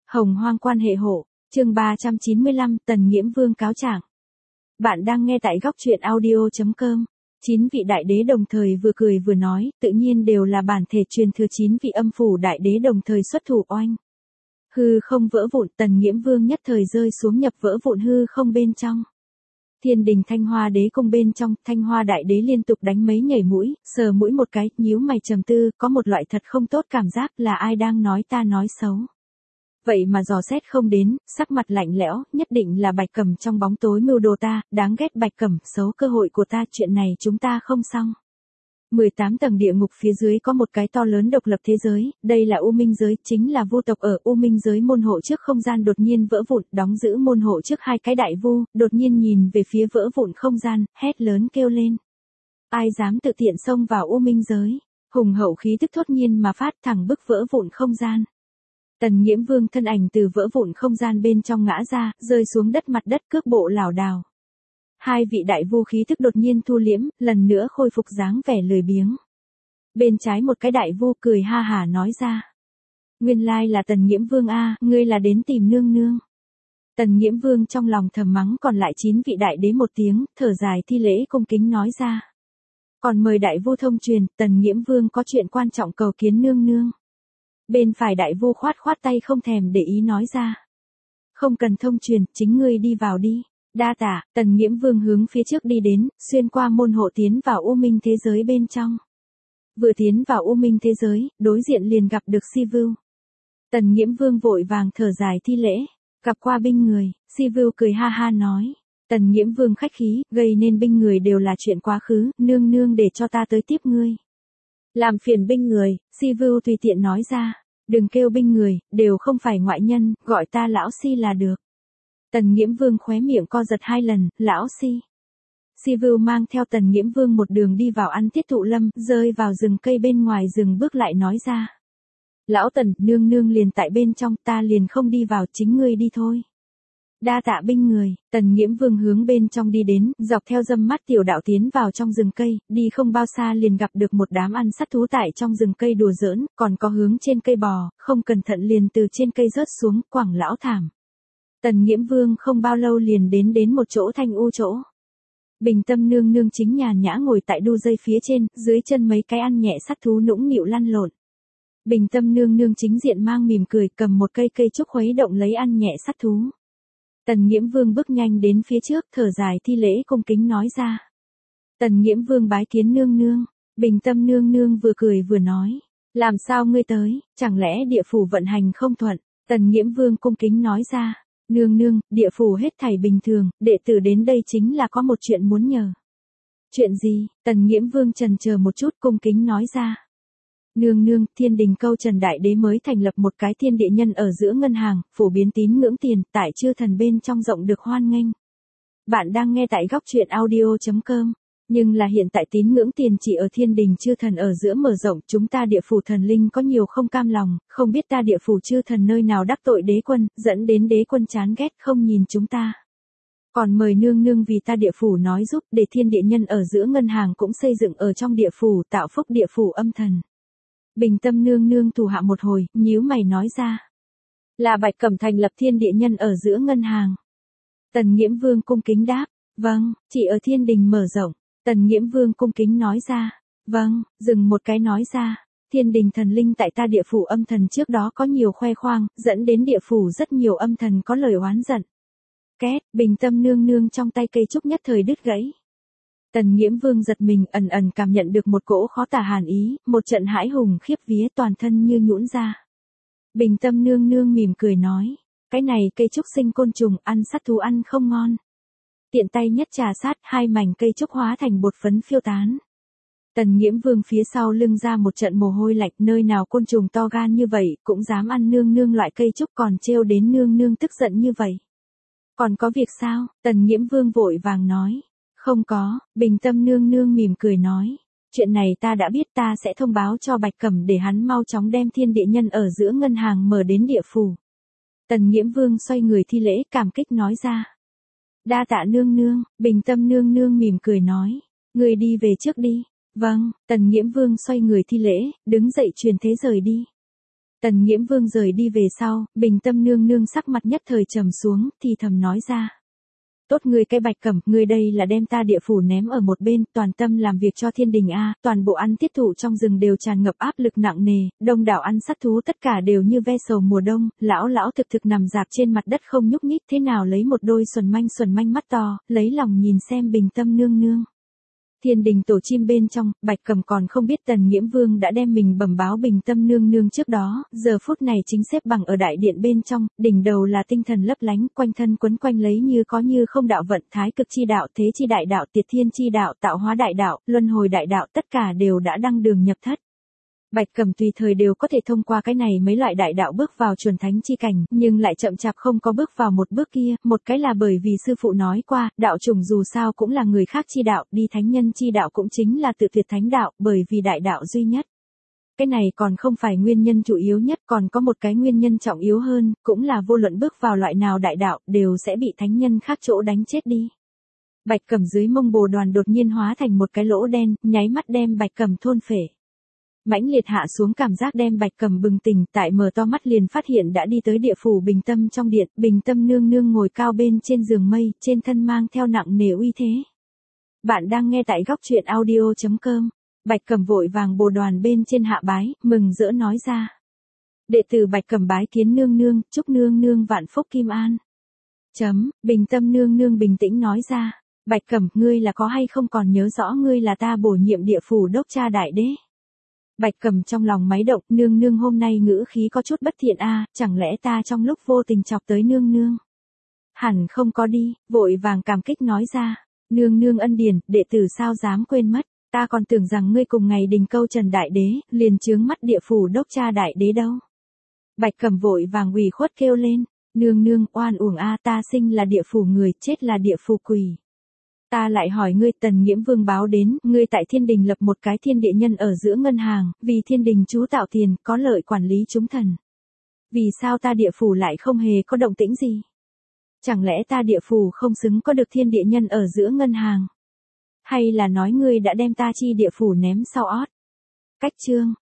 Hồng hoang quan hệ hộ, chương 395, Tần Nghiễm Vương cáo trạng. Bạn đang nghe tại góc truyện audio.com. 9 vị đại đế đồng thời vừa cười vừa nói, tự nhiên đều là bản thể truyền thừa 9 vị âm phủ đại đế đồng thời xuất thủ oanh. Hư không vỡ vụn, Tần Nghiễm Vương nhất thời rơi xuống nhập vỡ vụn hư không bên trong. Thiên đình Thanh Hoa đế cung bên trong, Thanh Hoa đại đế liên tục đánh mấy nhảy mũi, sờ mũi một cái, nhíu mày trầm tư, có một loại thật không tốt cảm giác là ai đang nói ta nói xấu. Vậy mà dò xét không đến, sắc mặt lạnh lẽo, nhất định là Bạch Cẩm trong bóng tối mưu đồ ta, đáng ghét Bạch Cẩm, xấu cơ hội của ta, chuyện này chúng ta không xong. 18 tầng địa ngục phía dưới có một cái to lớn độc lập thế giới, đây là U Minh giới, chính là vu tộc ở U Minh giới môn hộ trước không gian đột nhiên vỡ vụn, đóng giữ môn hộ trước hai cái đại vu, đột nhiên nhìn về phía vỡ vụn không gian, hét lớn kêu lên. Ai dám tự tiện xông vào U Minh giới, hùng hậu khí tức thốt nhiên mà phát thẳng bức vỡ vụn không gian. Tần Nghiễm Vương thân ảnh từ vỡ vụn không gian bên trong ngã ra, rơi xuống đất mặt đất cước bộ lảo đảo. Hai vị đại vu khí tức đột nhiên thu liễm, lần nữa khôi phục dáng vẻ lười biếng. Bên trái một cái đại vu cười ha hả nói ra. Nguyên lai là Tần Nghiễm Vương a, ngươi là đến tìm nương nương. Tần Nghiễm Vương trong lòng thầm mắng còn lại 9 vị đại đế một tiếng, thở dài thi lễ cung kính nói ra. Còn mời đại vu thông truyền, Tần Nghiễm Vương có chuyện quan trọng cầu kiến nương nương. Bên phải đại vu khoát khoát tay không thèm để ý nói ra. Không cần thông truyền, chính ngươi đi vào đi. Đa tạ, Tần Nghiễm Vương hướng phía trước đi đến, xuyên qua môn hộ tiến vào U Minh thế giới bên trong. Vừa tiến vào U Minh thế giới, đối diện liền gặp được Si Vưu. Tần Nghiễm Vương vội vàng thở dài thi lễ, gặp qua binh người, Si Vưu cười ha ha nói. Tần Nghiễm Vương khách khí, gây nên binh người đều là chuyện quá khứ, nương nương để cho ta tới tiếp ngươi. Làm phiền binh người, Si Vưu tùy tiện nói ra, đừng kêu binh người, đều không phải ngoại nhân, gọi ta lão Si là được. Tần Nghiễm Vương khóe miệng co giật 2 lần, lão Si. Si Vưu mang theo Tần Nghiễm Vương một đường đi vào ăn tiết thụ lâm, rơi vào rừng cây bên ngoài rừng bước lại nói ra. Lão Tần, nương nương liền tại bên trong, ta liền không đi vào, chính ngươi đi thôi. Đa tạ binh người, Tần Nghiễm Vương hướng bên trong đi đến, dọc theo dâm mắt tiểu đạo tiến vào trong rừng cây, đi không bao xa liền gặp được một đám ăn sắt thú tại trong rừng cây đùa giỡn, còn có hướng trên cây bò, không cẩn thận liền từ trên cây rớt xuống, quẳng lão thảm. Tần Nghiễm Vương không bao lâu liền đến một chỗ thanh u chỗ. Bình Tâm nương nương chính nhàn nhã ngồi tại đu dây phía trên, dưới chân mấy cái ăn nhẹ sắt thú nũng nịu lăn lộn. Bình Tâm nương nương chính diện mang mỉm cười cầm một cây trúc khuấy động lấy ăn nhẹ sắt thú. Tần Nghiễm Vương bước nhanh đến phía trước, thở dài thi lễ cung kính nói ra. Tần Nghiễm Vương bái kiến nương nương, Bình Tâm nương nương vừa cười vừa nói. Làm sao ngươi tới, chẳng lẽ địa phủ vận hành không thuận? Tần Nghiễm Vương cung kính nói ra. Nương nương, địa phủ hết thảy bình thường, đệ tử đến đây chính là có một chuyện muốn nhờ. Chuyện gì? Tần Nghiễm Vương chần chờ một chút cung kính nói ra. Nương nương, Thiên đình Câu Trần Đại Đế mới thành lập một cái thiên địa nhân ở giữa ngân hàng, phổ biến tín ngưỡng tiền, tại chư thần bên trong rộng được hoan nghênh. Bạn đang nghe tại góc truyện audio.com. Nhưng là hiện tại tín ngưỡng tiền chỉ ở thiên đình chư thần ở giữa mở rộng, chúng ta địa phủ thần linh có nhiều không cam lòng, không biết ta địa phủ chư thần nơi nào đắc tội đế quân, dẫn đến đế quân chán ghét không nhìn chúng ta. Còn mời nương nương vì ta địa phủ nói giúp để thiên địa nhân ở giữa ngân hàng cũng xây dựng ở trong địa phủ tạo phúc địa phủ âm thần. Bình Tâm nương nương thủ hạ một hồi, nhíu mày nói ra. Là Bạch Cẩm thành lập thiên địa nhân ở giữa ngân hàng. Tần Nghiễm Vương cung kính đáp. Vâng, chỉ ở thiên đình mở rộng. Tần Nghiễm Vương cung kính nói ra. Vâng, dừng một cái nói ra. Thiên đình thần linh tại ta địa phủ âm thần trước đó có nhiều khoe khoang, dẫn đến địa phủ rất nhiều âm thần có lời oán giận. Két, Bình Tâm nương nương trong tay cây trúc nhất thời đứt gãy. Tần Nghiễm Vương giật mình ẩn ẩn cảm nhận được một cỗ khó tả hàn ý, một trận hãi hùng khiếp vía toàn thân như nhũn ra. Bình Tâm nương nương mỉm cười nói. Cái này cây trúc sinh côn trùng, ăn sắt thú ăn không ngon. Tiện tay nhất trà sát, 2 mảnh cây trúc hóa thành bột phấn phiêu tán. Tần Nghiễm Vương phía sau lưng ra một trận mồ hôi lạnh, nơi nào côn trùng to gan như vậy, cũng dám ăn nương nương loại cây trúc còn trêu đến nương nương tức giận như vậy. Còn có việc sao? Tần Nghiễm Vương vội vàng nói. Không có, Bình Tâm nương nương mỉm cười nói. Chuyện này ta đã biết, ta sẽ thông báo cho Bạch Cẩm để hắn mau chóng đem thiên địa nhân ở giữa ngân hàng mở đến địa phủ. Tần Nghiễm Vương xoay người thi lễ cảm kích nói ra. Đa tạ nương nương, Bình Tâm nương nương mỉm cười nói. Người đi về trước đi. Vâng, Tần Nghiễm Vương xoay người thi lễ, đứng dậy truyền thế rời đi. Tần Nghiễm Vương rời đi về sau, Bình Tâm nương nương sắc mặt nhất thời trầm xuống, thì thầm nói ra. Tốt ngươi cái Bạch Cẩm, ngươi đây là đem ta địa phủ ném ở một bên, toàn tâm làm việc cho thiên đình a, toàn bộ ăn tiết thụ trong rừng đều tràn ngập áp lực nặng nề, đông đảo ăn sát thú tất cả đều như ve sầu mùa đông, lão thực nằm dạp trên mặt đất không nhúc nhích, thế nào lấy một đôi xuẩn manh mắt to, lấy lòng nhìn xem Bình Tâm nương nương. Thiên đình tổ chim bên trong, Bạch Cẩm còn không biết Tần Nghiễm Vương đã đem mình bẩm báo Bình Tâm nương nương trước đó, giờ phút này chính xếp bằng ở đại điện bên trong, đỉnh đầu là tinh thần lấp lánh, quanh thân quấn quanh lấy như có như không đạo vận, thái cực chi đạo, thế chi đại đạo, tiệt thiên chi đạo, tạo hóa đại đạo, luân hồi đại đạo, tất cả đều đã đăng đường nhập thất. Bạch Cẩm tùy thời đều có thể thông qua cái này mấy loại đại đạo bước vào chuẩn thánh chi cảnh, nhưng lại chậm chạp không có bước vào một bước kia, một cái là bởi vì sư phụ nói qua, đạo chủng dù sao cũng là người khác chi đạo, đi thánh nhân chi đạo cũng chính là tự tuyệt thánh đạo, bởi vì đại đạo duy nhất. Cái này còn không phải nguyên nhân chủ yếu nhất, còn có một cái nguyên nhân trọng yếu hơn, cũng là vô luận bước vào loại nào đại đạo, đều sẽ bị thánh nhân khác chỗ đánh chết đi. Bạch Cẩm dưới mông Bồ Đoàn đột nhiên hóa thành một cái lỗ đen, nháy mắt đem Bạch Cẩm thôn phệ. Mãnh liệt hạ xuống cảm giác đem Bạch Cẩm bừng tỉnh, tại mở to mắt liền phát hiện đã đi tới địa phủ Bình Tâm trong điện, Bình Tâm nương nương ngồi cao bên trên giường mây, trên thân mang theo nặng nề uy thế. Bạn đang nghe tại góc truyện audio.com. Bạch Cẩm vội vàng Bồ Đoàn bên trên hạ bái, mừng rỡ nói ra. Đệ tử Bạch Cẩm bái kiến nương nương, chúc nương nương vạn phúc kim an. Bình Tâm nương nương bình tĩnh nói ra. Bạch Cẩm, ngươi là có hay không còn nhớ rõ ngươi là ta bổ nhiệm địa phủ đốc cha đại đế? Bạch Cẩm trong lòng máy động, nương nương hôm nay ngữ khí có chút bất thiện a, chẳng lẽ ta trong lúc vô tình chọc tới nương nương? Hẳn không có đi, vội vàng cảm kích nói ra. Nương nương ân điển, đệ tử sao dám quên mất, ta còn tưởng rằng ngươi cùng ngày đình câu Trần Đại Đế, liền chướng mắt địa phủ đốc cha đại đế đâu. Bạch Cẩm vội vàng ủy khuất kêu lên, nương nương oan uổng a, ta sinh là địa phủ người, chết là địa phủ quỷ. Ta lại hỏi ngươi, Tần Nghiễm Vương báo đến, ngươi tại thiên đình lập một cái thiên địa nhân ở giữa ngân hàng, vì thiên đình chú tạo tiền, có lợi quản lý chúng thần. Vì sao ta địa phủ lại không hề có động tĩnh gì? Chẳng lẽ ta địa phủ không xứng có được thiên địa nhân ở giữa ngân hàng? Hay là nói ngươi đã đem ta chi địa phủ ném sau ót? Cách chương.